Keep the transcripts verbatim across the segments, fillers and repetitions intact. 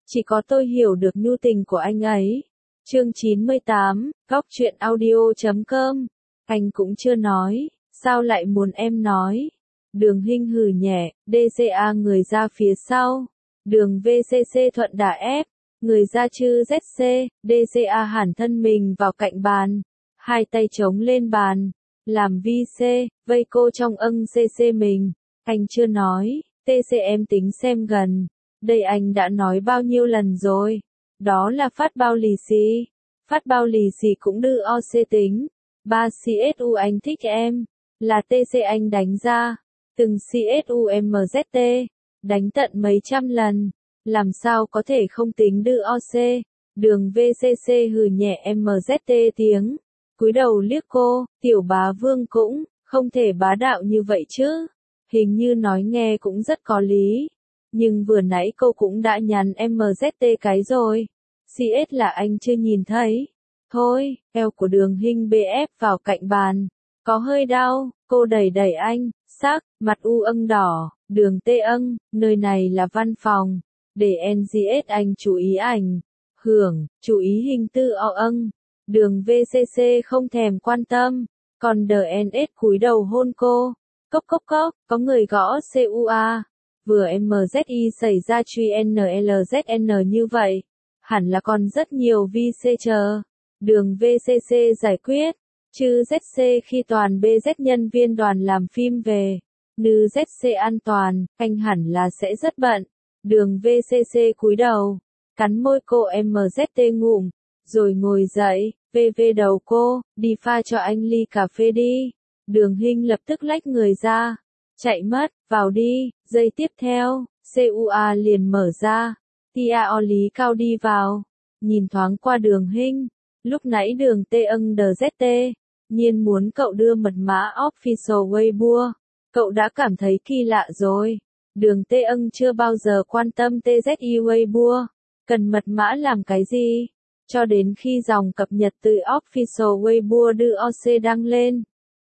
Chỉ có tôi hiểu được nhu tình của anh ấy. Chương chín mươi tám, góc truyện audio chấm com. Anh cũng chưa nói, sao lại muốn em nói? Đường Hinh hừ nhẹ, đê xê a người ra phía sau. Đường vê xê xê thuận đà ép, người ra chư dét xê, đê xê a hẳn thân mình vào cạnh bàn. Hai tay chống lên bàn, làm vi xê, vây cô trong âng xê xê mình. Anh chưa nói, tê xê em tính xem gần. Đây anh đã nói bao nhiêu lần rồi. Đó là phát bao lì xì. Phát bao lì xì cũng đưa o xê tính. ba xê ét u anh thích em. Là tê xê anh đánh ra. Từng xê ét u em zét tê. Đánh tận mấy trăm lần. Làm sao có thể không tính đưa o xê. Đường vê xê xê hừ nhẹ em zét tê tiếng. Cúi đầu liếc cô, tiểu bá vương cũng, không thể bá đạo như vậy chứ. Hình như nói nghe cũng rất có lý. Nhưng vừa nãy cô cũng đã nhắn em zét tê cái rồi. xê ét là anh chưa nhìn thấy. Thôi, eo của đường Hinh bê ép vào cạnh bàn. Có hơi đau, cô đẩy đẩy anh, sắc, mặt u âng đỏ, đường tê âng, nơi này là văn phòng. Để en giê ét anh chú ý ảnh. Hưởng, chú ý hình tư o âng. Đường vê xê xê không thèm quan tâm. Còn đờ en ét cúi đầu hôn cô. Cốc cốc cốc, có người gõ xê u a. Vừa em zét i xảy ra truy en lờ zét en như vậy. Hẳn là còn rất nhiều vi xê chờ. Đường vê xê xê giải quyết. Chứ zét xê khi toàn bê zét nhân viên đoàn làm phim về. Nữ zét xê an toàn, anh hẳn là sẽ rất bận. Đường vê xê xê cúi đầu. Cắn môi cô em zét tê ngụm. Rồi ngồi dậy, vê vê đầu cô, đi pha cho anh ly cà phê đi. Đường Hinh lập tức lách người ra. Chạy mất, vào đi, giây tiếp theo, xê u a liền mở ra. Tia o Lý Cao đi vào. Nhìn thoáng qua đường Hinh. Lúc nãy đường tê âng đờ zét tê. Nhiên muốn cậu đưa mật mã official Weibo. Cậu đã cảm thấy kỳ lạ rồi. Đường tê âng chưa bao giờ quan tâm tê zét i Weibo. Cần mật mã làm cái gì? Cho đến khi dòng cập nhật từ official Weibo đưa o xê đăng lên.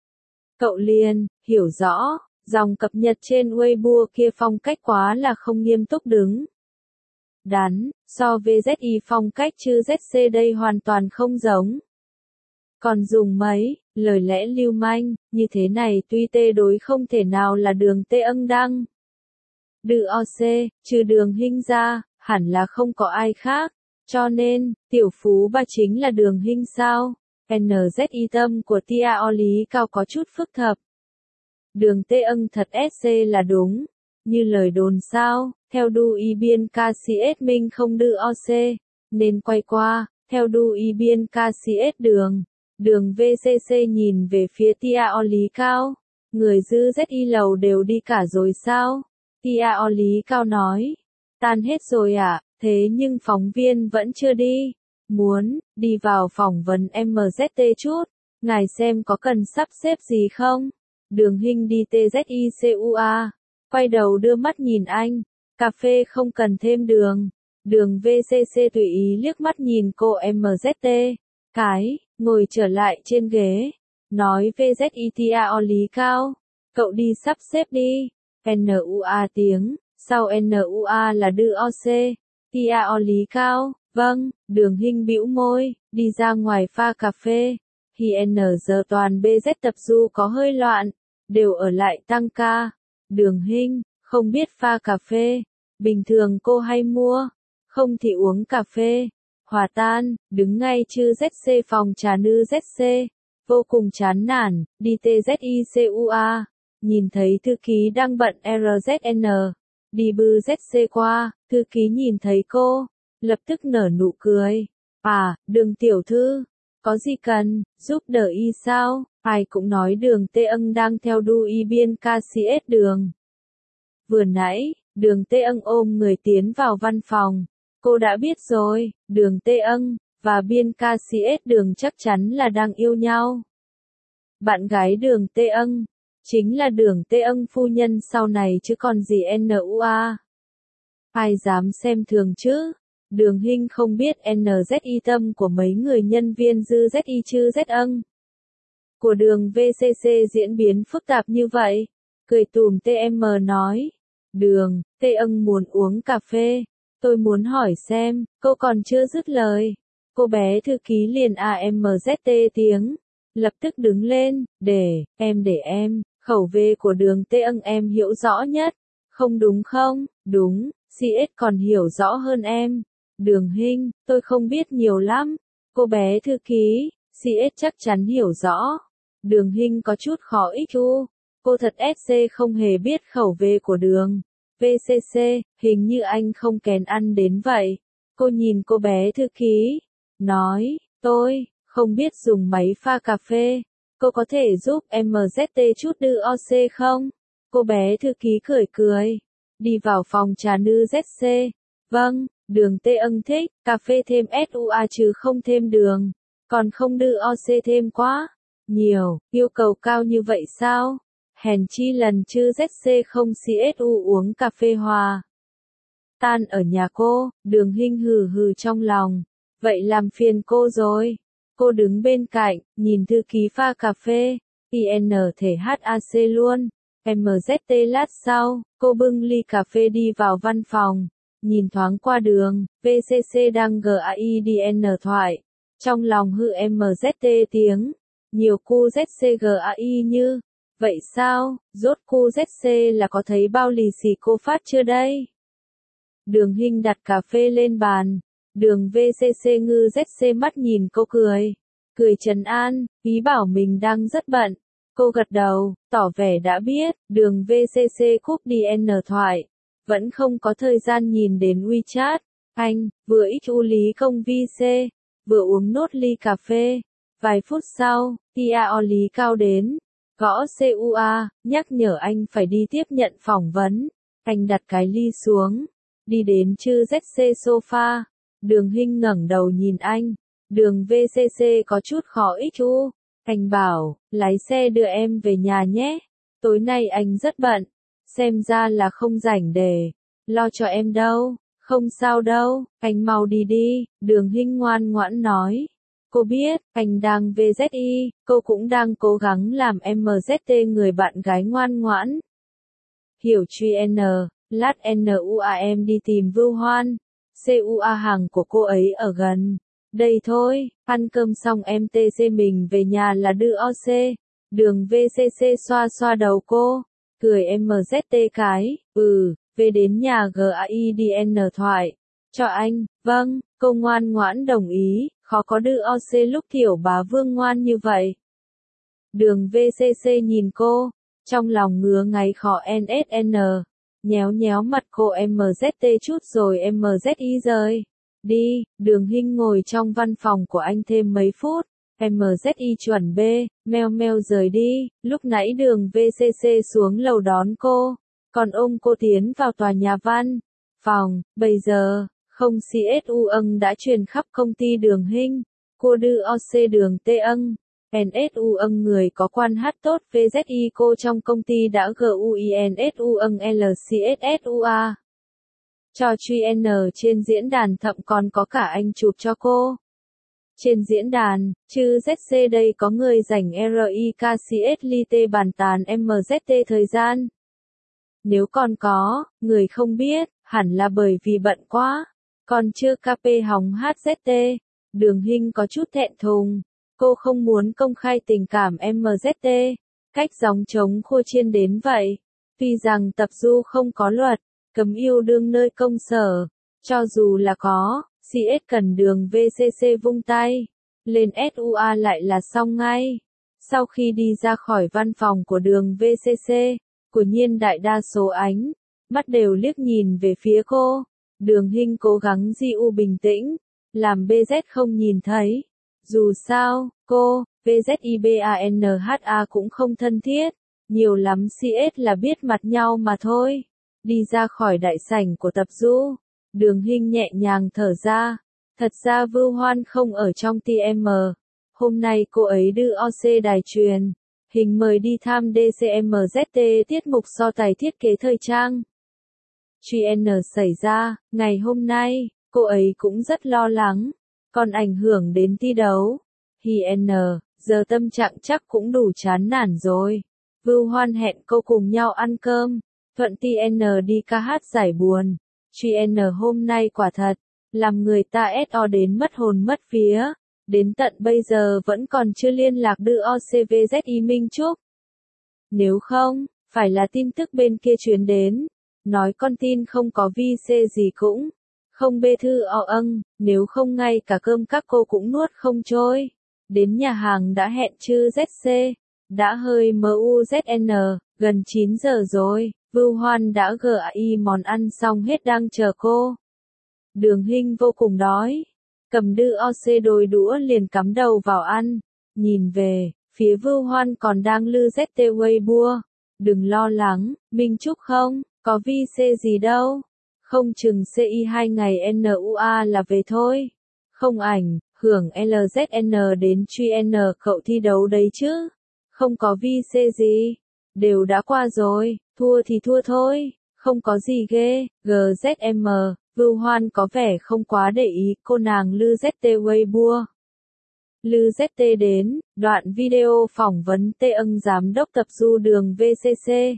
Cậu liền, hiểu rõ, dòng cập nhật trên Weibo kia phong cách quá là không nghiêm túc đứng. Đắn, so với zét i phong cách chứ zét xê đây hoàn toàn không giống. Còn dùng mấy, lời lẽ lưu manh, như thế này tuy tê đối không thể nào là đường tê âng đăng. Đưa o xê, trừ đường Hinh ra, hẳn là không có ai khác. Cho nên, tiểu phú bà chính là đường Hinh sao? en zét i tâm của Tia o Lý Cao có chút phức tạp. Đường tê âng thật ét xê là đúng. Như lời đồn sao, theo đu y biên ca xê ét minh không đưa o xê. Nên quay qua, theo đu y biên ca xê ét đường. Đường vê xê xê nhìn về phía Tia o Lý Cao. Người dư zét i lầu đều đi cả rồi sao? Tia o Lý Cao nói. Tan hết rồi ạ. À? Thế nhưng phóng viên vẫn chưa đi. Muốn, đi vào phỏng vấn em zét tê chút. Ngài xem có cần sắp xếp gì không? Đường Hinh đi tê zét i xê u a. Quay đầu đưa mắt nhìn anh. Cà phê không cần thêm đường. Đường vê xê xê tùy ý liếc mắt nhìn cô em zét tê. Cái, ngồi trở lại trên ghế. Nói vê zét i Tia o Lý Cao. Cậu đi sắp xếp đi. en u a tiếng. Sau en u a là đưa o xê. Tia o Lý Cao, vâng, đường Hinh bĩu môi, đi ra ngoài pha cà phê. Hi giờ toàn bê zét tập du có hơi loạn, đều ở lại tăng ca. Đường Hinh, không biết pha cà phê, bình thường cô hay mua, không thì uống cà phê. Hòa tan, đứng ngay chư zét xê phòng trà nữ zét xê, vô cùng chán nản, đi tê zét i xê u a, nhìn thấy thư ký đang bận rờ zét en. Đi bư zét xê qua, thư ký nhìn thấy cô, lập tức nở nụ cười. À, đường tiểu thư, có gì cần, giúp đỡ y sao? Ai cũng nói đường tê âng đang theo đu y biên ca xê ét đường. Vừa nãy, đường tê âng ôm người tiến vào văn phòng. Cô đã biết rồi, đường tê âng, và biên ca xê ét đường chắc chắn là đang yêu nhau. Bạn gái đường tê âng. Chính là đường tê âng phu nhân sau này chứ còn gì en u a. Ai dám xem thường chứ? Đường Hinh không biết en zét i tâm của mấy người nhân viên dư zét i chứ zét âng. Của đường vê xê xê diễn biến phức tạp như vậy. Cười tùm tê em nói. Đường, tê âng muốn uống cà phê. Tôi muốn hỏi xem, cô còn chưa dứt lời. Cô bé thư ký liền a em dét tê tiếng. Lập tức đứng lên, để, em để em, khẩu về của đường Tê âng em hiểu rõ nhất. Không đúng không? Đúng, xê ét còn hiểu rõ hơn em. Đường Hinh, tôi không biết nhiều lắm. Cô bé thư ký, xê ét chắc chắn hiểu rõ. Đường Hinh có chút khó ích u. Cô thật ét xê không hề biết khẩu về của đường. vê xê xê, hình như anh không kén ăn đến vậy. Cô nhìn cô bé thư ký, nói, tôi không biết dùng máy pha cà phê. Cô có thể giúp em dét tê chút đưa o xê không? Cô bé thư ký cười cười. Đi vào phòng trà nữ dét xê. Vâng, đường Tê âng thích, cà phê thêm ét u a chứ không thêm đường. Còn không đưa o xê thêm quá. Nhiều, yêu cầu cao như vậy sao? Hèn chi lần chứ dét xê không xê ét u uống cà phê hòa. Tan ở nhà cô, đường Hinh hừ hừ trong lòng. Vậy làm phiền cô rồi. Cô đứng bên cạnh, nhìn thư ký pha cà phê. i en thể hát a xê luôn. em dét tê lát sau, cô bưng ly cà phê đi vào văn phòng. Nhìn thoáng qua đường, vê xê xê đang gaidn thoại. Trong lòng hư em dét tê tiếng. Nhiều cu dét xê gai như. Vậy sao, rốt cu dét xê là có thấy bao lì xì cô phát chưa đây? Đường Hinh đặt cà phê lên bàn. Đường vê xê xê ngư dét xê mắt nhìn cô cười. Cười trấn an, ý bảo mình đang rất bận. Cô gật đầu, tỏ vẻ đã biết, đường vê xê xê cúp đi N thoại. Vẫn không có thời gian nhìn đến WeChat. Anh, vừa ít u lý công vi xê, vừa uống nốt ly cà phê. Vài phút sau, Tia lý cao đến. Gõ xê u a, nhắc nhở anh phải đi tiếp nhận phỏng vấn. Anh đặt cái ly xuống. Đi đến chư dét xê sofa. Đường Hinh ngẩng đầu nhìn anh. Đường vê xê xê có chút khó ích u. Anh bảo, lái xe đưa em về nhà nhé. Tối nay anh rất bận. Xem ra là không rảnh để lo cho em đâu. Không sao đâu, anh mau đi đi. Đường Hinh ngoan ngoãn nói. Cô biết, anh đang vê dét i, cô cũng đang cố gắng làm em dét tê người bạn gái ngoan ngoãn. Hiểu truy N, lát NUAM đi tìm Vưu Hoan. xê u a hàng của cô ấy ở gần. Đây thôi, ăn cơm xong em tê xê mình về nhà là đưa o xê. Đường vê xê xê xoa xoa đầu cô. Cười em dét tê cái, ừ, về đến nhà gaidn thoại. Cho anh, vâng, cô ngoan ngoãn đồng ý, khó có đưa o xê lúc Thiểu Bá Vương ngoan như vậy. Đường vê xê xê nhìn cô, trong lòng ngứa ngáy khó en ét en, nhéo nhéo mặt cô em dét tê chút rồi em dét i rời. Đi, Đường Hinh ngồi trong văn phòng của anh thêm mấy phút, em dét i chuẩn B, meo meo rời đi, lúc nãy đường vê xê xê xuống lầu đón cô, còn ôm cô tiến vào tòa nhà văn phòng, bây giờ. Không xê ét u âng đã truyền khắp công ty Đường Hinh. Cô đưa o xê Đường Tê âng. en ét u âng người có quan hát tốt vê dét i cô trong công ty đã guinsu âng lờ xê ét ét u a. Cho truy N trên diễn đàn thậm còn có cả anh chụp cho cô. Trên diễn đàn, chư dét xê đây có người rảnh RIKCS li tê bàn tán em dét tê thời gian. Nếu còn có, người không biết, hẳn là bởi vì bận quá. Còn chưa ca pê hóng hát dét tê, Đường Hinh có chút thẹn thùng. Cô không muốn công khai tình cảm em dét tê. Cách gióng trống khô chiên đến vậy. Tuy rằng tập du không có luật, cấm yêu đương nơi công sở. Cho dù là có, xê ét cần đường vê xê xê vung tay. Lên ét u a lại là xong ngay. Sau khi đi ra khỏi văn phòng của đường vê xê xê, của nhiên đại đa số ánh, mắt đều liếc nhìn về phía cô. Đường Hinh cố gắng gi u bình tĩnh, làm bê dét không nhìn thấy. Dù sao, cô, vê dét i banha cũng không thân thiết, nhiều lắm xê ét là biết mặt nhau mà thôi. Đi ra khỏi đại sảnh của tập du, Đường Hinh nhẹ nhàng thở ra. Thật ra Vưu Hoan không ở trong tê em. Hôm nay cô ấy đưa o xê đài truyền hình mời đi tham đê xê em dét tê tiết mục so tài thiết kế thời trang. Chuyện xảy ra, ngày hôm nay, cô ấy cũng rất lo lắng, còn ảnh hưởng đến thi đấu. Hi n, giờ tâm trạng chắc cũng đủ chán nản rồi. Vưu Hoan hẹn cô cùng nhau ăn cơm, thuận tê en đi ca hát giải buồn. Truy N hôm nay quả thật, làm người ta ét o đến mất hồn mất vía, đến tận bây giờ vẫn còn chưa liên lạc được o xê vê dét i Minh Trúc. Nếu không, phải là tin tức bên kia truyền đến, nói con tin không có vi xê gì cũng, không bê thư o âng, nếu không ngay cả cơm các cô cũng nuốt không trôi. Đến nhà hàng đã hẹn chư dét xê, đã hơi muzn, gần chín giờ rồi, Vưu Hoan đã gọi món ăn xong hết đang chờ cô. Đường Hinh vô cùng đói, cầm đư o xê đôi đũa liền cắm đầu vào ăn, nhìn về, phía Vưu Hoan còn đang lư zét tê Weibo. Đừng lo lắng, Minh Trúc không, có vi xê gì đâu, không chừng xê i hai ngày en u a là về thôi. Không ảnh, hưởng lờ dét en đến truy N cậu thi đấu đấy chứ, không có vi xê gì, đều đã qua rồi, thua thì thua thôi, không có gì ghê. giê dét em, Vưu Hoan có vẻ không quá để ý cô nàng lư zét tê Weibo. Lư zét tê đến, đoạn video phỏng vấn Tê Âng giám đốc tập du đường vê xê xê.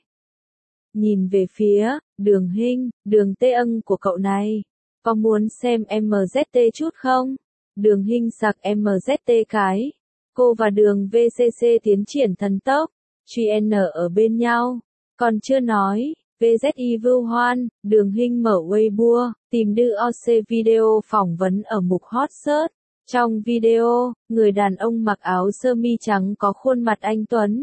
Nhìn về phía, Đường Hinh, đường Tê Âng của cậu này, có muốn xem em zét tê chút không? Đường Hinh sặc em zét tê cái. Cô và đường vê xê xê tiến triển thần tốc, truy N ở bên nhau. Còn chưa nói, vê dét i Vưu Hoan, Đường Hinh mở Weibo, tìm đư o xê video phỏng vấn ở mục Hot Search. Trong video, người đàn ông mặc áo sơ mi trắng có khuôn mặt anh tuấn.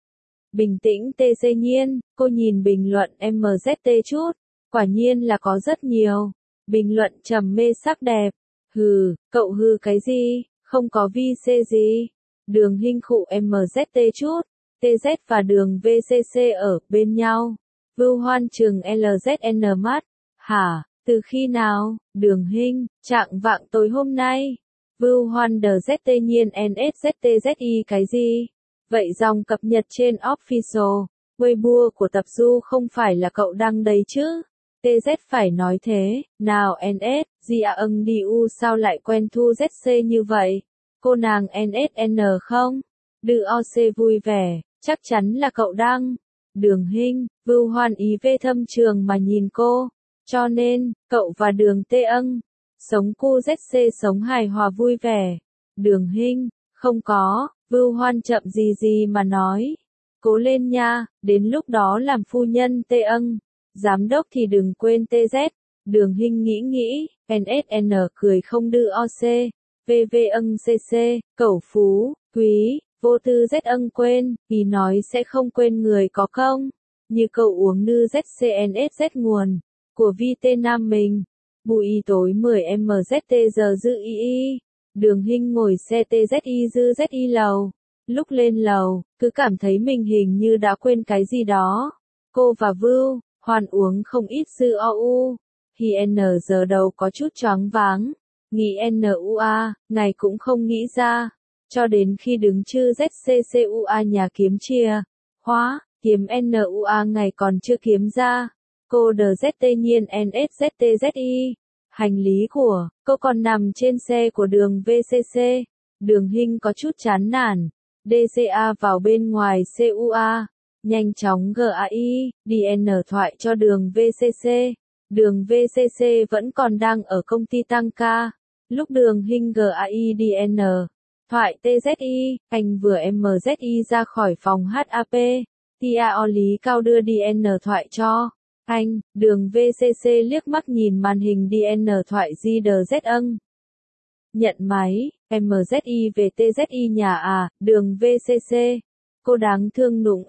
Bình tĩnh tê dê nhiên, cô nhìn bình luận em zét tê chút, quả nhiên là có rất nhiều. Bình luận trầm mê sắc đẹp. Hừ, cậu hừ cái gì, không có vi xê gì. Đường Hinh khụ em zét tê chút, tê dét và đường vê xê xê ở bên nhau. Vưu Hoan trừng lờ dét en mắt. Hả, từ khi nào? Đường Hinh, trạng vạng tối hôm nay. Vưu Hoan đờ zét tê nhiên en ét zét tê zét i cái gì? Vậy dòng cập nhật trên official Weibo của tập du không phải là cậu đăng đấy chứ? tê dét phải nói thế, nào en ét, gì à âng đi u sao lại quen thu zét xê như vậy? Cô nàng en ét en không? Đư o xê vui vẻ, chắc chắn là cậu đăng. Đường Hinh, Vưu Hoan ý về thâm trường mà nhìn cô, cho nên, cậu và đường Tê Âng, sống cu zét xê sống hài hòa vui vẻ. Đường Hinh, không có, Vưu Hoan chậm gì gì mà nói. Cố lên nha, đến lúc đó làm phu nhân Tê Âng. Giám đốc thì đừng quên tê dét. Đường Hinh nghĩ nghĩ, en ét en cười không đư o xê, vê vê âng xê xê, cẩu phú, quý, vô tư Z âng quên, ý nói sẽ không quên người có công. Như cậu uống nư zét xê en ét zét nguồn, của vê tê Nam mình. Bùi tối mười em zét tê giờ dư y y. Đường Hinh ngồi xe tê dét i dư zét i lầu. Lúc lên lầu, cứ cảm thấy mình hình như đã quên cái gì đó. Cô và Vưu Hoan uống không ít sư o u. Hi n giờ đầu có chút choáng váng. Nghĩ en u a, ngày cũng không nghĩ ra. Cho đến khi đứng chư zét xê xê u a nhà kiếm chìa khóa, kiếm en u a ngày còn chưa kiếm ra. Cô đờ zét tê nhiên en ét zét tê zét i. Hành lý của cô còn nằm trên xe của đường vê xê xê. Đường Hinh có chút chán nản. đê xê a vào bên ngoài xê u a. Nhanh chóng gai, đi en thoại cho đường vê xê xê. Đường vê xê xê vẫn còn đang ở công ty tăng ca. Lúc đường Hinh gai đi en thoại tê dét i, anh vừa em zét i ra khỏi phòng hát a pê. Tia o lý cao đưa đi en thoại cho anh. Đường vê xê xê liếc mắt nhìn màn hình đi en thoại di đờ zét âng. Nhận máy, em zét i về tê dét i nhà à, đường vê xê xê. Cô đáng thương nụng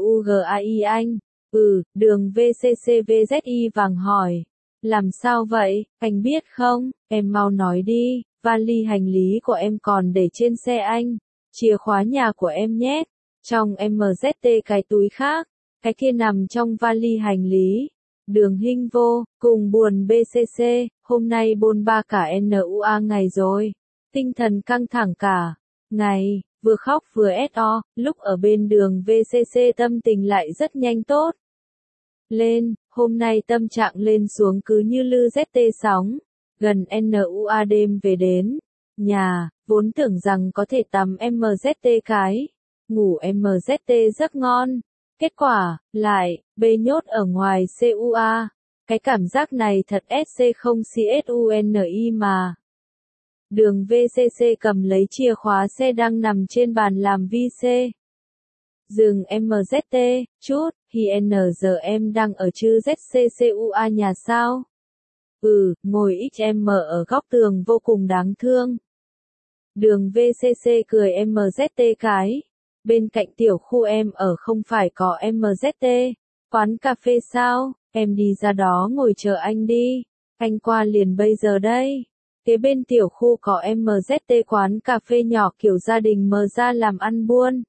nugai anh. Ừ, đường vê xê xê vê dét i vàng hỏi. Làm sao vậy, anh biết không, em mau nói đi, vali hành lý của em còn để trên xe anh. Chìa khóa nhà của em nhét, trong em zét tê cái túi khác, cái kia nằm trong vali hành lý. Đường Hinh vô, cùng buồn bê xê xê, hôm nay bôn ba cả en u a ngày rồi. Tinh thần căng thẳng cả ngày, vừa khóc vừa ét o, lúc ở bên đường vê xê xê tâm tình lại rất nhanh tốt lên, hôm nay tâm trạng lên xuống cứ như lư zét tê sóng. Gần en u a đêm về đến nhà, vốn tưởng rằng có thể tắm em zét tê cái, ngủ em zét tê rất ngon. Kết quả, lại, bê nhốt ở ngoài xê u a. Cái cảm giác này thật ét xê không cuni mà. Đường vê xê xê cầm lấy chìa khóa xe đang nằm trên bàn làm vi xê. Dừng em zét tê, chút, hi en giờ em đang ở chư zét xê xê u a nhà sao? Ừ, ngồi ích em ở góc tường vô cùng đáng thương. Đường vê xê xê cười em zét tê cái. Bên cạnh tiểu khu em ở không phải có em zét tê, quán cà phê sao? Em đi ra đó ngồi chờ anh đi. Anh qua liền bây giờ đây. Kế bên tiểu khu có em zét tê quán cà phê nhỏ kiểu gia đình mở ra làm ăn buôn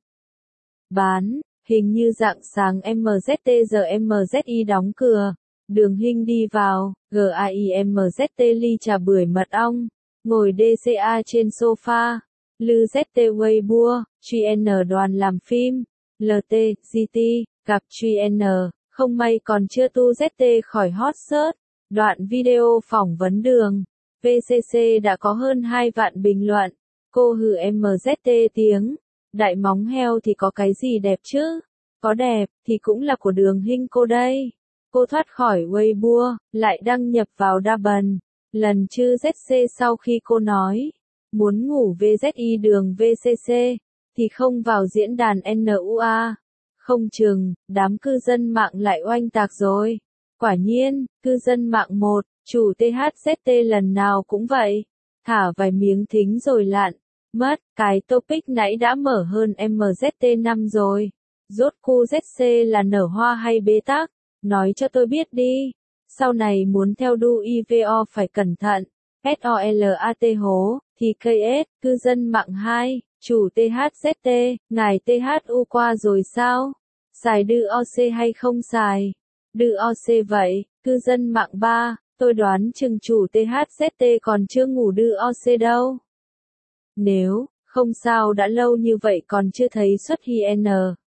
bán, hình như rạng sáng em zét tê giờ em zét i đóng cửa. Đường Hinh đi vào, gai em zét tê ly trà bưởi mật ong, ngồi đê xê a trên sofa. Lư zét tê Weibo, giê en đoàn làm phim, lờ tê, giê tê, gặp giê en, không may còn chưa tu zét tê khỏi hot search. Đoạn video phỏng vấn đường vê xê xê đã có hơn hai vạn bình luận. Cô hừ em zét tê tiếng. Đại móng heo thì có cái gì đẹp chứ? Có đẹp, thì cũng là của Đường Hinh cô đây. Cô thoát khỏi Weibo, lại đăng nhập vào Double. Lần chư zét xê sau khi cô nói, muốn ngủ vê zét i đường vê xê xê, thì không vào diễn đàn en u a. Không chừng, đám cư dân mạng lại oanh tạc rồi. Quả nhiên, cư dân mạng một, chủ tê hát zét tê lần nào cũng vậy. Thả vài miếng thính rồi lặn. Mất, cái topic nãy đã mở hơn em zét tê năm rồi. Rốt cu zét xê là nở hoa hay bế tắc? Nói cho tôi biết đi. Sau này muốn theo đu i vê o phải cẩn thận. solat hố, thì ca ét, cư dân mạng hai, chủ tê hát zét tê, ngài tê hát u qua rồi sao? Xài đư o xê hay không xài? Đư o xê vậy, cư dân mạng ba, tôi đoán chừng chủ tê hát zét tê còn chưa ngủ đư o xê đâu. Nếu, không sao đã lâu như vậy còn chưa thấy xuất hiện.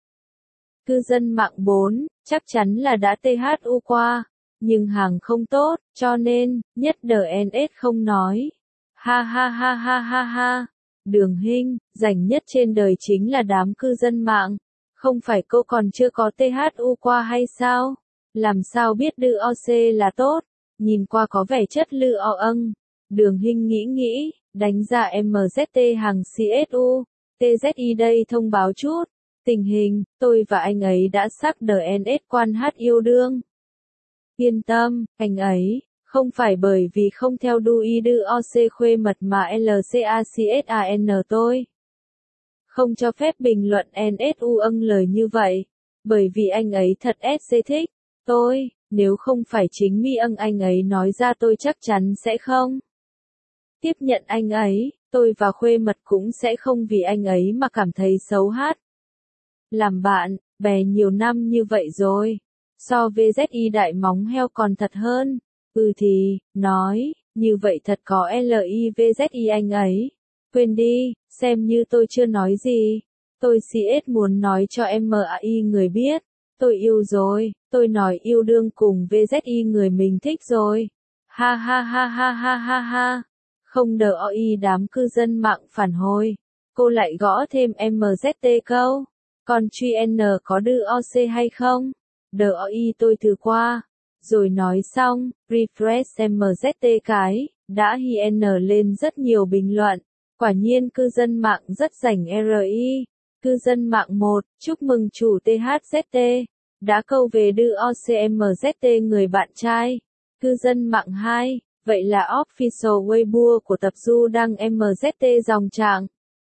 Cư dân mạng bốn, chắc chắn là đã tê hát u qua, nhưng hàng không tốt, cho nên, nhất đờ en ét không nói. Ha ha ha ha ha ha. Đường Hinh, rảnh nhất trên đời chính là đám cư dân mạng. Không phải cô còn chưa có tê hát u qua hay sao? Làm sao biết đư o xê là tốt? Nhìn qua có vẻ chất lư o âng. Đường Hinh nghĩ nghĩ, đánh ra em zét tê hàng xê ét u, tê zét i đây thông báo chút. Tình hình, tôi và anh ấy đã xác đờ en ét quan hát yêu đương. Yên tâm, anh ấy, không phải bởi vì không theo đu i đư o xê khuê mật mà lờ ca cát an tôi không cho phép bình luận en ét u âng lời như vậy. Bởi vì anh ấy thật ét xê thích tôi, nếu không phải chính mi âng anh ấy nói ra tôi chắc chắn sẽ không tiếp nhận anh ấy, tôi và khuê mật cũng sẽ không vì anh ấy mà cảm thấy xấu hát. Làm bạn, bè nhiều năm như vậy rồi, so với zét i đại móng heo còn thật hơn. Ừ thì, nói, như vậy thật có li vê zét i anh ấy. Quên đi, xem như tôi chưa nói gì. Tôi xê ét muốn nói cho em mai người biết. Tôi yêu rồi, tôi nói yêu đương cùng vê zét i người mình thích rồi. Ha ha ha ha ha ha ha. Không đờ oi đám cư dân mạng phản hồi. Cô lại gõ thêm em zét tê câu. Còn giê en có đư o xê hay không? Đờ oi tôi thử qua. Rồi nói xong, refresh em zét tê cái, đã hiện lên rất nhiều bình luận. Quả nhiên cư dân mạng rất rảnh ri. Cư dân mạng một, chúc mừng chủ tê hát zét tê. Đã câu về đư o xê em zét tê người bạn trai. Cư dân mạng hai, vậy là official Weibo của tập du đăng em zét tê dòng trạng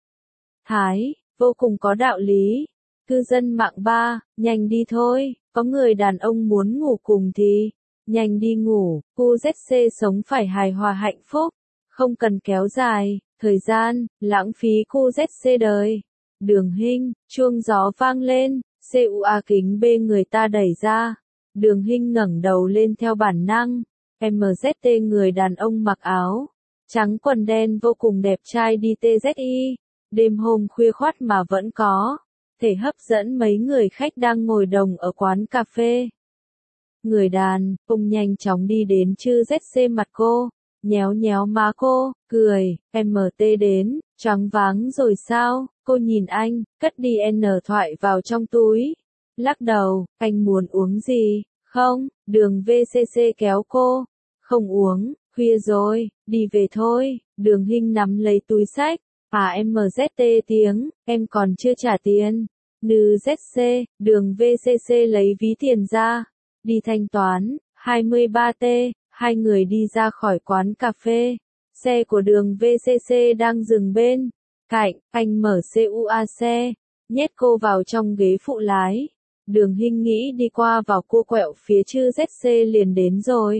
thái, vô cùng có đạo lý. Cư dân mạng ba, nhanh đi thôi, có người đàn ông muốn ngủ cùng thì, nhanh đi ngủ, cu zét xê sống phải hài hòa hạnh phúc, không cần kéo dài, thời gian, lãng phí cu zét xê đời. Đường Hinh, chuông gió vang lên, cua kính bê người ta đẩy ra. Đường Hinh ngẩng đầu lên theo bản năng, em zét tê người đàn ông mặc áo trắng quần đen vô cùng đẹp trai đi tê zét i, đêm hôm khuya khoắt mà vẫn có thể hấp dẫn mấy người khách đang ngồi đồng ở quán cà phê. Người đàn ông nhanh chóng đi đến chư zét xê mặt cô, nhéo nhéo má cô, cười, em tê đến, choáng váng rồi sao? Cô nhìn anh, cất đi N thoại vào trong túi, lắc đầu, anh muốn uống gì? Không, đường vê xê xê kéo cô. Không uống, khuya rồi, đi về thôi. Đường Hinh nắm lấy túi xách. À em zét tê tiếng, em còn chưa trả tiền. Nư zét xê, đường vê xê xê lấy ví tiền ra. Đi thanh toán, hai mươi ba tê, hai người đi ra khỏi quán cà phê. Xe của đường vê xê xê đang dừng bên cạnh, anh mở xê u a xe, nhét cô vào trong ghế phụ lái. Đường Hinh nghĩ đi qua vào cua quẹo phía chư zét xê liền đến rồi.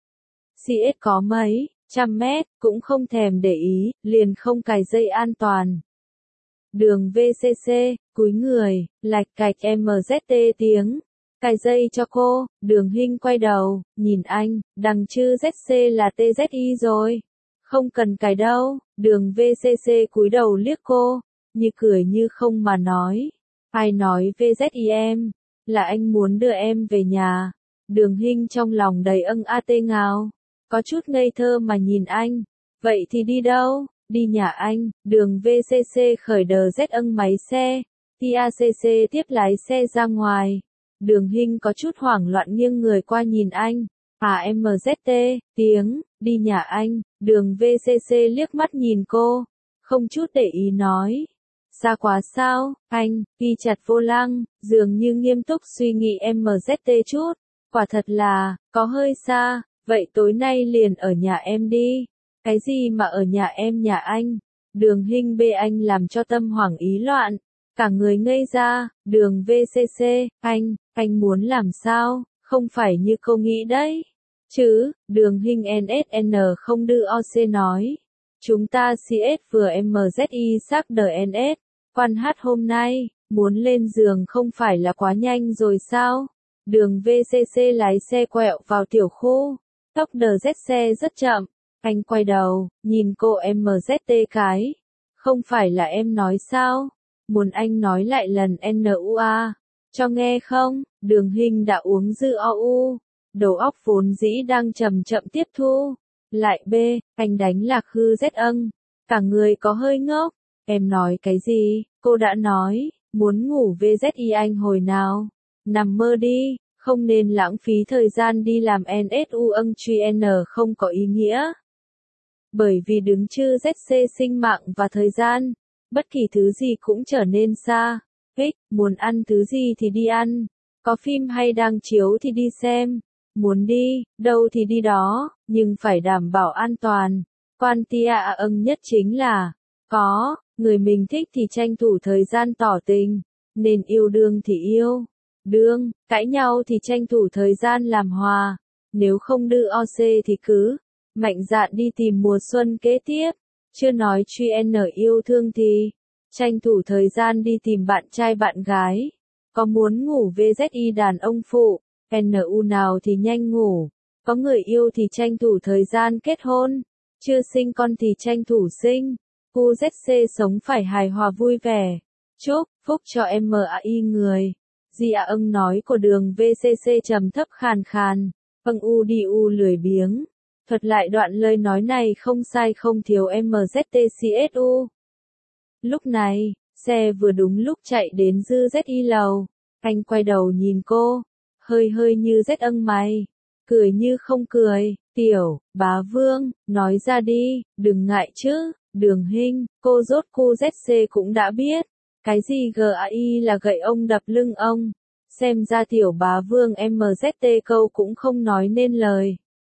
xê ét có mấy trăm mét, cũng không thèm để ý, liền không cài dây an toàn. Đường vê xê xê, cúi người, lạch cạch em zét tê tiếng. Cài dây cho cô, đường Hinh quay đầu, nhìn anh, đằng chư zét xê là tê zét i rồi. Không cần cài đâu, đường vê xê xê cúi đầu liếc cô, như cười như không mà nói. Ai nói vê zét i em, là anh muốn đưa em về nhà. Đường Hinh trong lòng đầy âng a tê ngào, có chút ngây thơ mà nhìn anh. Vậy thì đi đâu? Đi nhà anh. Đường vê xê xê khởi đờ Z âng máy xe, tê a xê xê tiếp lái xe ra ngoài. Đường Hinh có chút hoảng loạn nghiêng người qua nhìn anh. À em zét tê, tiếng, đi nhà anh. Đường vê xê xê liếc mắt nhìn cô, không chút để ý nói. Xa quá sao, anh, ghi chặt vô lăng, dường như nghiêm túc suy nghĩ em zét tê chút. Quả thật là, có hơi xa, vậy tối nay liền ở nhà em đi. Cái gì mà ở nhà em nhà anh? Đường Hinh bê anh làm cho tâm hoảng ý loạn, cả người ngây ra. Đường vê xê xê, anh, anh muốn làm sao? Không phải như cô nghĩ đấy. Chứ, đường Hinh en ét en không đưa o xê nói. Chúng ta xê ét vừa em zét i sắc đờ en ét, quan hát hôm nay, muốn lên giường không phải là quá nhanh rồi sao? Đường vê xê xê lái xe quẹo vào tiểu khu, tốc đờ Z xe rất chậm. Anh quay đầu, nhìn cô em zét tê cái. Không phải là em nói sao? Muốn anh nói lại lần en u a, cho nghe không? Đường Hinh đã uống dư o u. Đầu óc vốn dĩ đang chậm chậm tiếp thu. Lại B, anh đánh lạc hư Z âng. Cả người có hơi ngốc. Em nói cái gì? Cô đã nói, muốn ngủ vê zét i anh hồi nào? Nằm mơ đi, không nên lãng phí thời gian đi làm en ét u âng truy N không có ý nghĩa. Bởi vì đứng chư zét xê sinh mạng và thời gian, bất kỳ thứ gì cũng trở nên xa. Ích, muốn ăn thứ gì thì đi ăn, có phim hay đang chiếu thì đi xem. Muốn đi, đâu thì đi đó, nhưng phải đảm bảo an toàn. Quan tia âng nhất chính là, có, người mình thích thì tranh thủ thời gian tỏ tình, nên yêu đương thì yêu. Đương, cãi nhau thì tranh thủ thời gian làm hòa. Nếu không đưa o xê thì cứ mạnh dạn đi tìm mùa xuân kế tiếp. Chưa nói truy N yêu thương thì tranh thủ thời gian đi tìm bạn trai bạn gái. Có muốn ngủ vê zét i đàn ông phụ, en u nào thì nhanh ngủ. Có người yêu thì tranh thủ thời gian kết hôn. Chưa sinh con thì tranh thủ sinh. Khu zét xê sống phải hài hòa vui vẻ. Chúc phúc cho em ai người. Di a âng nói của đường vê xê xê trầm thấp khàn khàn. Âng u đi u lười biếng. Thuật lại đoạn lời nói này không sai không thiếu em zét tê xê ét u. Lúc này, xe vừa đúng lúc chạy đến dư zét i lầu. Anh quay đầu nhìn cô, hơi hơi như Z âng mày, cười như không cười. Tiểu, bá Vương, nói ra đi, đừng ngại chứ. Đường Hinh, cô rốt cu zét xê cũng đã biết. Cái gì gai là gậy ông đập lưng ông. Xem ra tiểu bá Vương em zét tê câu cũng không nói nên lời.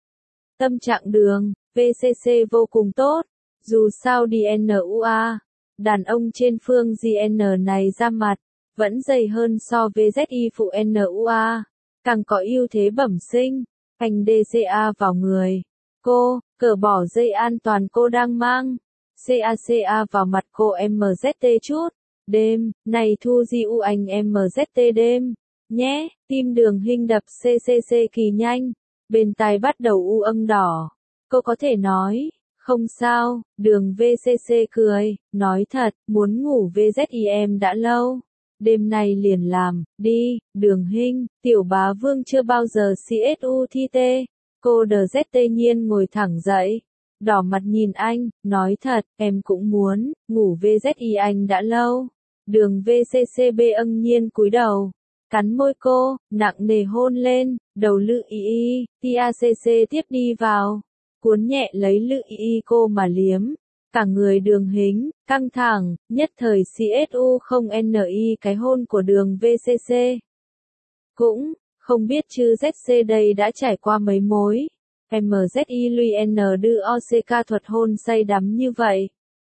Tâm trạng đường, vê xê xê vô cùng tốt. Dù sao đi en u a, đàn ông trên phương giê en này ra mặt, vẫn dày hơn so với zét i phụ en u a. Càng có ưu thế bẩm sinh. Anh đê xê a vào người cô, cởi bỏ dây an toàn cô đang mang. xê a xê a vào mặt cô em zét tê chút. Đêm, này thu di u anh em zét tê đêm. Nhé, tim đường Hinh đập xê xê xê kỳ nhanh. Bên tai bắt đầu u âng đỏ. Cô có thể nói, không sao, đường vê xê xê cười, nói thật, muốn ngủ vê zét i em đã lâu. Đêm nay liền làm, đi, đường Hinh, tiểu bá Vương chưa bao giờ xê ét u thi tê. Cô đờ zét tê nhiên ngồi thẳng dậy, đỏ mặt nhìn anh, nói thật, em cũng muốn, ngủ vê zét i anh đã lâu. Đường vê xê xê bê âng nhiên cúi đầu, cắn môi cô, nặng nề hôn lên, đầu Lữ Y Y, TACC tiếp đi vào, cuốn nhẹ lấy Lữ Y Y cô mà liếm. Cả người Đường Hính, căng thẳng, nhất thời xê ét u không en i cái hôn của Đường vê xê xê. Cũng, không biết chư dét xê đây đã trải qua mấy mối. em dét i lui N đưa o xê ca thuật hôn say đắm như vậy.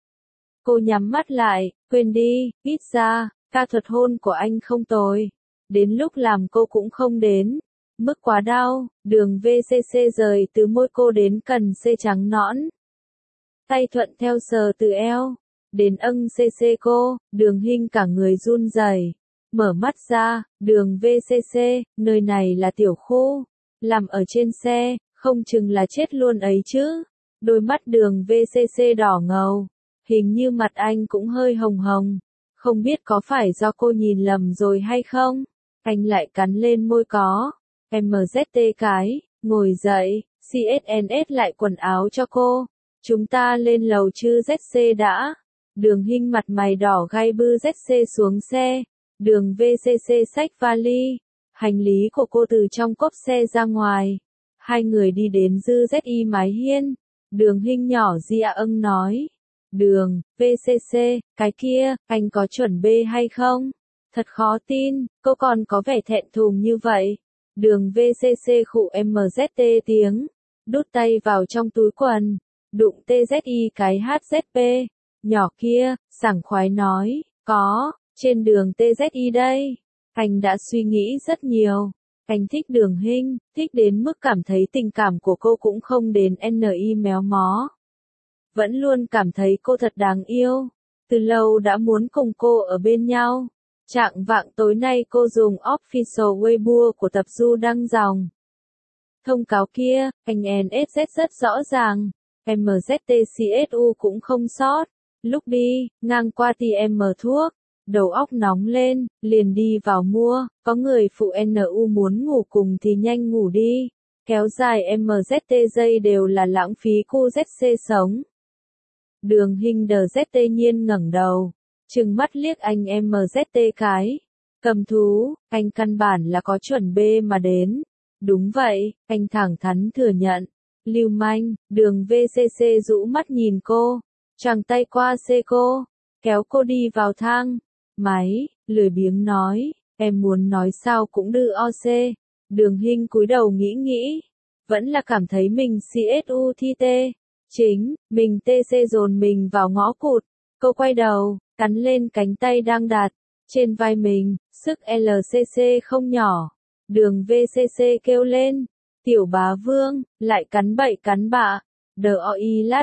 Cô nhắm mắt lại, quên đi, ít ra, ca thuật hôn của anh không tồi. Đến lúc làm cô cũng không đến. Mức quá đau, Đường vê xê xê rời từ môi cô đến cần xê trắng nõn. Tay thuận theo sờ từ eo, đến âng xê xê cô, Đường Hinh cả người run rẩy. Mở mắt ra, Đường vê xê xê, nơi này là tiểu khu, làm ở trên xe, không chừng là chết luôn ấy chứ. Đôi mắt Đường vê xê xê đỏ ngầu, hình như mặt anh cũng hơi hồng hồng, không biết có phải do cô nhìn lầm rồi hay không. Anh lại cắn lên môi có, em dét tê cái, ngồi dậy, xê ét en ét lại quần áo cho cô. Chúng ta lên lầu chứ dét xê đã. Đường Hinh mặt mày đỏ gai bư dét xê xuống xe. Đường vê xê xê xách vali, hành lý của cô từ trong cốp xe ra ngoài. Hai người đi đến dư dét i mái hiên. Đường Hinh nhỏ di a âng nói. Đường, vê xê xê, cái kia, anh có chuẩn B hay không? Thật khó tin, cô còn có vẻ thẹn thùng như vậy. Đường vê xê xê khụ em dét tê tiếng, đút tay vào trong túi quần, đụng tê dét i cái hát dét pê. Nhỏ kia, sảng khoái nói, có, trên đường tê dét i đây. Anh đã suy nghĩ rất nhiều. Anh thích Đường Hinh, thích đến mức cảm thấy tình cảm của cô cũng không đến en i méo mó. Vẫn luôn cảm thấy cô thật đáng yêu. Từ lâu đã muốn cùng cô ở bên nhau. Trạng vạng tối nay cô dùng official Weibo của tập Du đăng dòng. Thông cáo kia, anh en ét dét rất rõ ràng. em dét tê xê ét u cũng không sót. Lúc đi, ngang qua tê em thuốc, đầu óc nóng lên, liền đi vào mua, có người phụ en u muốn ngủ cùng thì nhanh ngủ đi. Kéo dài em dét tê giây đều là lãng phí cu dét xê sống. Đường Hinh đờ dét tê nhiên ngẩng đầu, trừng mắt liếc anh em dét tê cái. Cầm thú, anh căn bản là có chuẩn B mà đến. Đúng vậy, anh thẳng thắn thừa nhận. Lưu manh, Đường vê xê xê rũ mắt nhìn cô, choàng tay qua xê cô, kéo cô đi vào thang. Máy, lười biếng nói, em muốn nói sao cũng đưa o xê. Đường Hinh cúi đầu nghĩ nghĩ, vẫn là cảm thấy mình xê ét u thi tê. Chính, mình tê xê dồn mình vào ngõ cụt. Cô quay đầu, cắn lên cánh tay đang đặt trên vai mình, sức lờ xê xê không nhỏ. Đường vê xê xê kêu lên, tiểu bá vương, lại cắn bậy cắn bạ. đê o i lát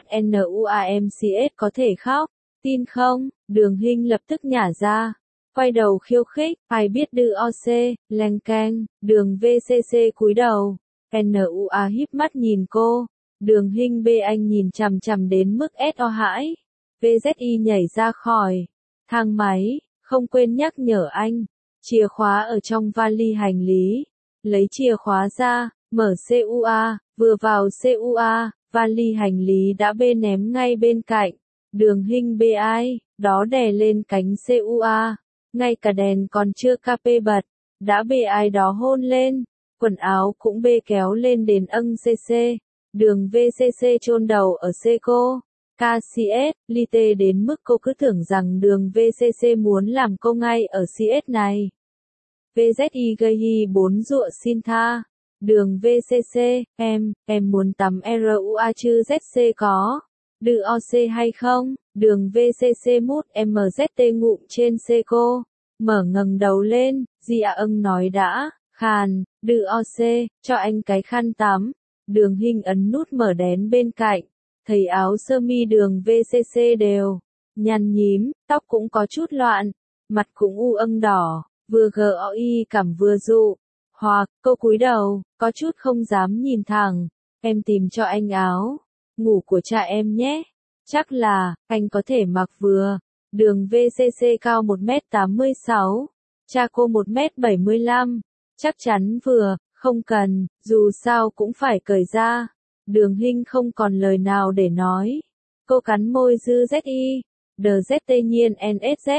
NUAMCS có thể khóc, tin không? Đường Hinh lập tức nhả ra, quay đầu khiêu khích, ai biết đưa o xê, leng keng. Đường vê xê xê cúi đầu, en u a híp mắt nhìn cô. Đường Hinh bê anh nhìn chằm chằm đến mức ét o hãi. vê dét i nhảy ra khỏi thang máy, không quên nhắc nhở anh, chìa khóa ở trong vali hành lý. Lấy chìa khóa ra, mở xê u a, vừa vào xê u a, vali hành lý đã bê ném ngay bên cạnh. Đường Hinh bê ai, đó đè lên cánh xê u a, ngay cả đèn còn chưa ca pê bật, đã bê ai đó hôn lên, quần áo cũng bê kéo lên đến âng xê xê. Đường vê xê xê chôn đầu ở xê cô, ca xê ét, ly tê đến mức cô cứ tưởng rằng đường vê xê xê muốn làm cô ngay ở xê ét này. vê dét i gây hi bốn dụa xin tha. Đường vê xê xê, em, em muốn tắm rờ u a chứ dét xê có đưa o xê hay không? Đường vê xê xê mút em dét tê ngụm trên xê cô, mở ngẩng đầu lên, di a âng nói đã, khàn, đưa o xê, cho anh cái khăn tắm. Đường Hinh ấn nút mở đén bên cạnh, thấy áo sơ mi đường vê xê xê đều nhăn nhím, tóc cũng có chút loạn, mặt cũng u âng đỏ, vừa goi cảm vừa dụ. Hoặc, cô cúi đầu, có chút không dám nhìn thẳng, em tìm cho anh áo ngủ của cha em nhé. Chắc là, anh có thể mặc vừa. Đường vê xê xê cao một mét tám mươi sáu, cha cô một mét bảy mươi lăm, chắc chắn vừa. Không cần, dù sao cũng phải cởi ra. Đường Hinh không còn lời nào để nói. Cô cắn môi dư dét i, đờ dét tê nhiên en ét dét,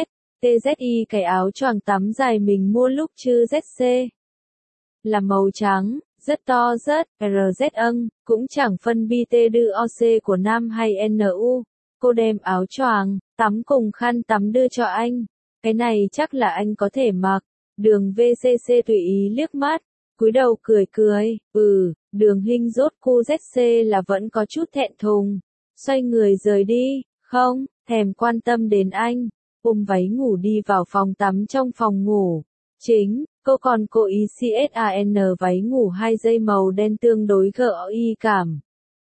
tê dét i cái áo choàng tắm dài mình mua lúc chư dét xê. Là màu trắng, rất to rất, rờ dét âng, cũng chẳng phân bi tê đư o xê của nam hay en u. Cô đem áo choàng, tắm cùng khăn tắm đưa cho anh. Cái này chắc là anh có thể mặc. Đường vê xê xê tùy ý liếc mắt, cúi đầu cười cười, ừ, Đường Hinh rốt cu dét xê là vẫn có chút thẹn thùng. Xoay người rời đi, không, thèm quan tâm đến anh, ôm váy ngủ đi vào phòng tắm trong phòng ngủ. Chính, cô còn cố ý csan váy ngủ hai dây màu đen tương đối gợi cảm.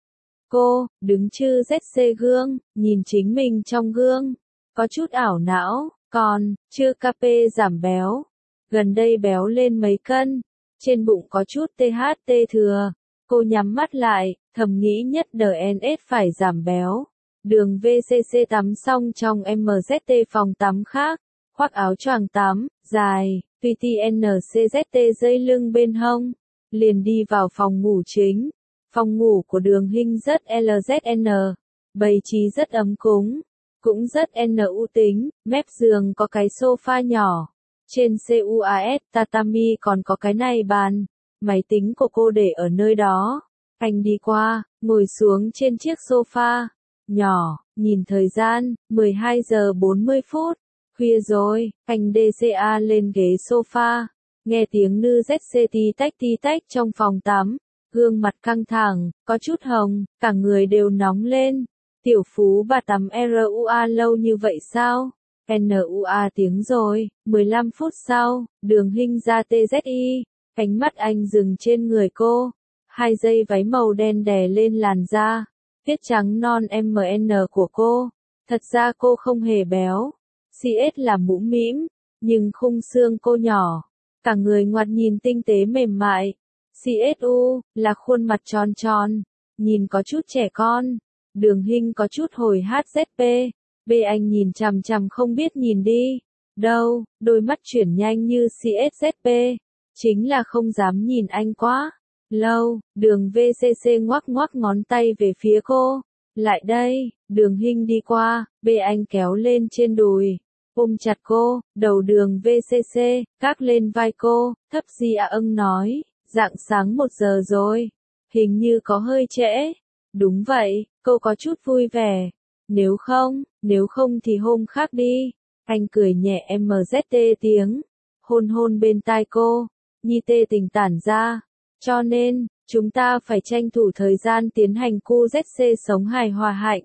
Cô, đứng chư dét xê gương, nhìn chính mình trong gương, có chút ảo não, còn, chưa ca pê giảm béo. Gần đây béo lên mấy cân, trên bụng có chút tê hát tê thừa. Cô nhắm mắt lại, thầm nghĩ nhất đờ en ét phải giảm béo. Đường vê xê xê tắm xong trong em zét tê phòng tắm khác, khoác áo choàng tắm, dài, pê tê en xê zét tê dây lưng bên hông, liền đi vào phòng ngủ chính. Phòng ngủ của Đường Hinh rất lờ dét en, bày trí rất ấm cúng, cũng rất nu tính, mép giường có cái sofa nhỏ. Trên cus tatami còn có cái này bàn, máy tính của cô để ở nơi đó. Anh đi qua, ngồi xuống trên chiếc sofa nhỏ, nhìn thời gian, mười hai giờ bốn mươi phút, khuya rồi, anh đê ca lên ghế sofa, nghe tiếng nư dét xê tí tách tí tách trong phòng tắm, gương mặt căng thẳng, có chút hồng, cả người đều nóng lên. Tiểu Phú bà tắm rua lâu như vậy sao? nua tiếng rồi, mười lăm phút sau, Đường Hinh ra tê dét i, ánh mắt anh dừng trên người cô, hai dây váy màu đen đè lên làn da, viết trắng non em en của cô, thật ra cô không hề béo, xê ét là mũm mĩm, nhưng khung xương cô nhỏ, cả người ngoặt nhìn tinh tế mềm mại, xê ét u, là khuôn mặt tròn tròn, nhìn có chút trẻ con, Đường Hinh có chút hồi hát dét pê. Bê anh nhìn chằm chằm không biết nhìn đi đâu, đôi mắt chuyển nhanh như xê ét dét pê, chính là không dám nhìn anh quá lâu. Đường vê xê xê ngoắc ngoắc ngón tay về phía cô, lại đây. Đường Hinh đi qua, bê anh kéo lên trên đùi, ôm chặt cô, đầu Đường vê xê xê gác lên vai cô, thấp di à âng nói, rạng sáng một giờ rồi, hình như có hơi trễ. Đúng vậy, cô có chút vui vẻ. Nếu không, nếu không thì hôm khác đi. Anh cười nhẹ em zét tê tiếng, hôn hôn bên tai cô, nhi tê tình tản ra. Cho nên, chúng ta phải tranh thủ thời gian tiến hành cu dét xê sống hài hòa hạnh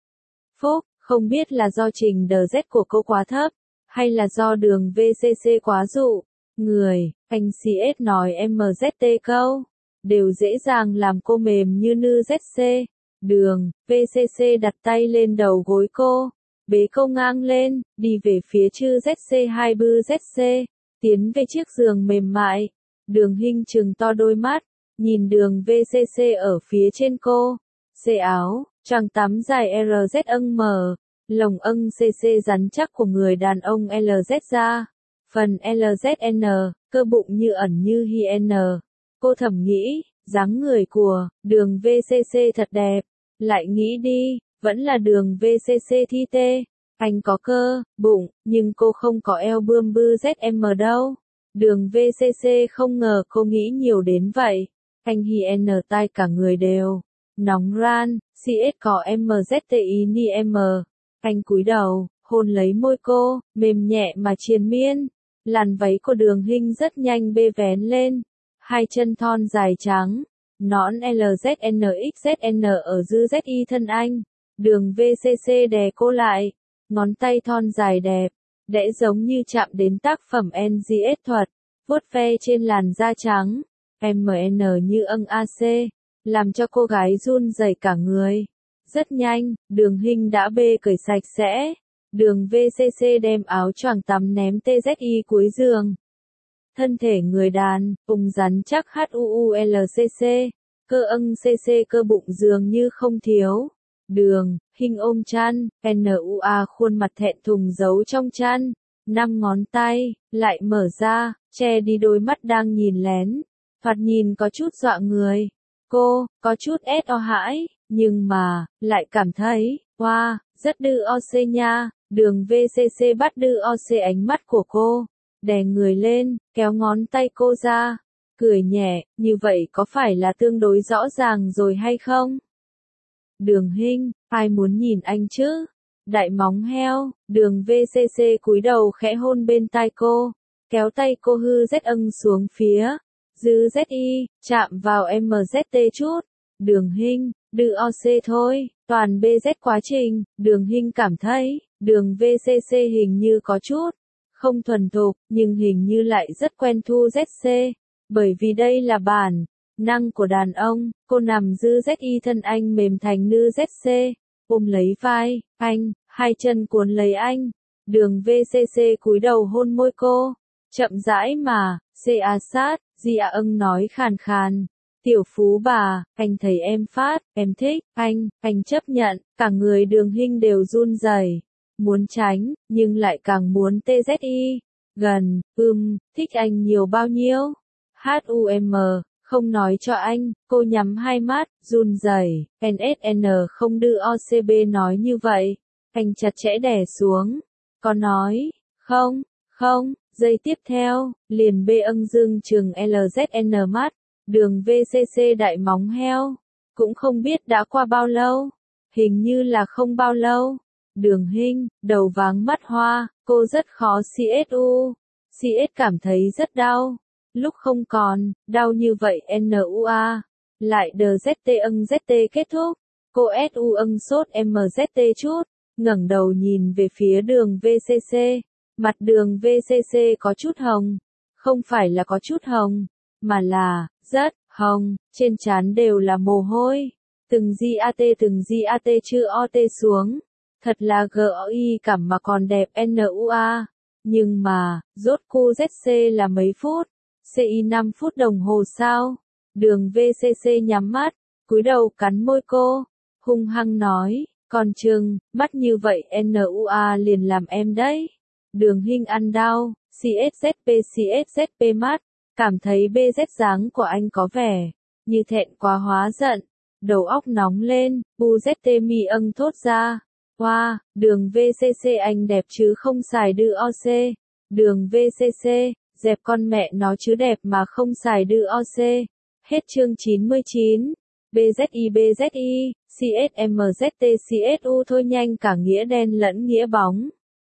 phúc, không biết là do trình đờ Z của cô quá thấp, hay là do Đường vê xê xê quá dụ. Người, anh xê ét nói em zét tê câu, đều dễ dàng làm cô mềm như nư dét xê. Đường vê xê xê đặt tay lên đầu gối cô, bế cô ngang lên, đi về phía chư dét xê hai bư dét xê, tiến về chiếc giường mềm mại. Đường Hinh trừng to đôi mắt, nhìn Đường vê xê xê ở phía trên cô, xê áo, choàng tắm dài rờ dét âng mở, lồng âng xê xê rắn chắc của người đàn ông lờ dét ra, phần lờ dét en, cơ bụng như ẩn như hi n. Cô thầm nghĩ, dáng người của Đường vê xê xê thật đẹp. Lại nghĩ đi, vẫn là Đường vê xê xê thi tê. Anh có cơ, bụng, nhưng cô không có eo bươm bư dét em đâu. Đường vê xê xê không ngờ cô nghĩ nhiều đến vậy. Anh hi n tai cả người đều nóng ran, xê ét có em zét tê i ni em. Anh cúi đầu, hôn lấy môi cô, mềm nhẹ mà triền miên. Làn váy của Đường Hinh rất nhanh bê vén lên, hai chân thon dài trắng. Nón lờ dét en ích dét en ở dư dét i thân anh. Đường vê xê xê đè cô lại, ngón tay thon dài đẹp, đẽ giống như chạm đến tác phẩm en giê ét thuật, vuốt ve trên làn da trắng, em en như âng a xê, làm cho cô gái run rẩy cả người. Rất nhanh, Đường Hinh đã bê cởi sạch sẽ. Đường vê xê xê đem áo choàng tắm ném tê dét i cuối giường. Thân thể người đàn, ung rắn chắc hulcc, cơ âng cc cơ bụng dường như không thiếu. Đường Hinh ôm chăn, nua khuôn mặt thẹn thùng giấu trong chăn, năm ngón tay, lại mở ra, che đi đôi mắt đang nhìn lén, thoạt nhìn có chút dọa người. Cô, có chút ét o hãi, nhưng mà, lại cảm thấy, wow, rất đư o xê nha. Đường vê xê xê bắt đưa o xê ánh mắt của cô, đè người lên, kéo ngón tay cô ra, cười nhẹ, như vậy có phải là tương đối rõ ràng rồi hay không? Đường Hinh, ai muốn nhìn anh chứ? Đại móng heo, đường vê xê xê cúi đầu khẽ hôn bên tai cô, kéo tay cô hư Z âng xuống phía, dư Z I, chạm vào em zét tê chút. Đường Hinh, đưa o xê thôi, toàn bê dét quá trình, đường Hinh cảm thấy, đường vê xê xê hình như có chút, không thuần thục, nhưng hình như lại rất quen thu Z C, bởi vì đây là bản năng của đàn ông, cô nằm dư Z I thân anh mềm thành nư Z C, ôm lấy vai, anh, hai chân cuốn lấy anh, đường vê xê xê cúi đầu hôn môi cô, chậm rãi mà, xê a sát, di a âng nói khàn khàn. Tiểu phú bà, anh thấy em phát, em thích, anh, anh chấp nhận, cả người đường Hinh đều run rẩy, muốn tránh, nhưng lại càng muốn tê dét i, gần, ưm, thích anh nhiều bao nhiêu, hum, không nói cho anh, cô nhắm hai mắt, run rẩy, en ét en không đưa o xê bê nói như vậy, anh chặt chẽ đè xuống, có nói, không, không, giây tiếp theo, liền bê âng dương trừng lờ dét en mắt. Đường vê xê xê đại móng heo, cũng không biết đã qua bao lâu, hình như là không bao lâu. Đường Hinh, đầu váng mắt hoa, cô rất khó xê ét u, xê ét cảm thấy rất đau, lúc không còn, đau như vậy en u a, lại đờ dét tê âng dét tê kết thúc, cô ét u âng sốt em dét tê chút, ngẩng đầu nhìn về phía đường vê xê xê, mặt đường vê xê xê có chút hồng, không phải là có chút hồng, mà là, rất, hồng, trên trán đều là mồ hôi, từng gi a tê từng gi a tê chữ o tê xuống, thật là goi cảm mà còn đẹp en u a, nhưng mà, rốt cu zét xê là mấy phút, xê i năm phút đồng hồ sao, đường vê xê xê nhắm mắt, cúi đầu cắn môi cô, hung hăng nói, còn chừng, mắt như vậy en u a liền làm em đấy, đường Hinh ăn đau, xê ét zét pê xê ét zét pê mắt. Cảm thấy bê dét dáng của anh có vẻ như thẹn quá hóa giận, đầu óc nóng lên, u dét tê mi âng thốt ra, hoa, wow, đường vê xê xê anh đẹp chứ không xài đưa o xê, đường vê xê xê, dẹp con mẹ nó chứ đẹp mà không xài đưa o xê, hết chương chín mươi chín, bê dét i bê dét i, xê ét em dét tê xê ét u thôi nhanh cả nghĩa đen lẫn nghĩa bóng.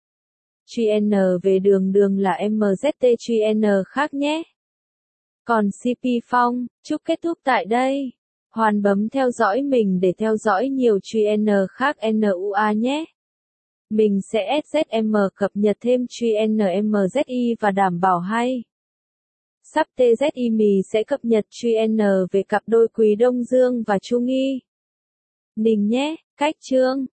giê en về đường đường là em zét tê giê en khác nhé. Còn xê pê Phong, chúc kết thúc tại đây. Hoàn bấm theo dõi mình để theo dõi nhiều giê en khác en u a nhé. Mình sẽ ét dét em cập nhật thêm giê en em zét i và đảm bảo hay. Sắp tê dét i mì sẽ cập nhật giê en về cặp đôi Quý Đông Dương và Chu Nghi Ninh nhé. Cách chương